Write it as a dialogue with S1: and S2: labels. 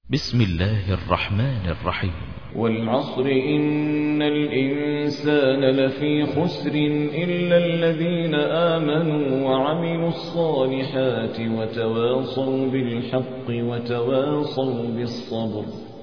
S1: بسم الله الرحمن الرحيم.
S2: والعصر إن الإنسان لفي خسر إلا الذين آمنوا وعملوا الصالحات وتواصوا بالحق وتواصوا بالصبر.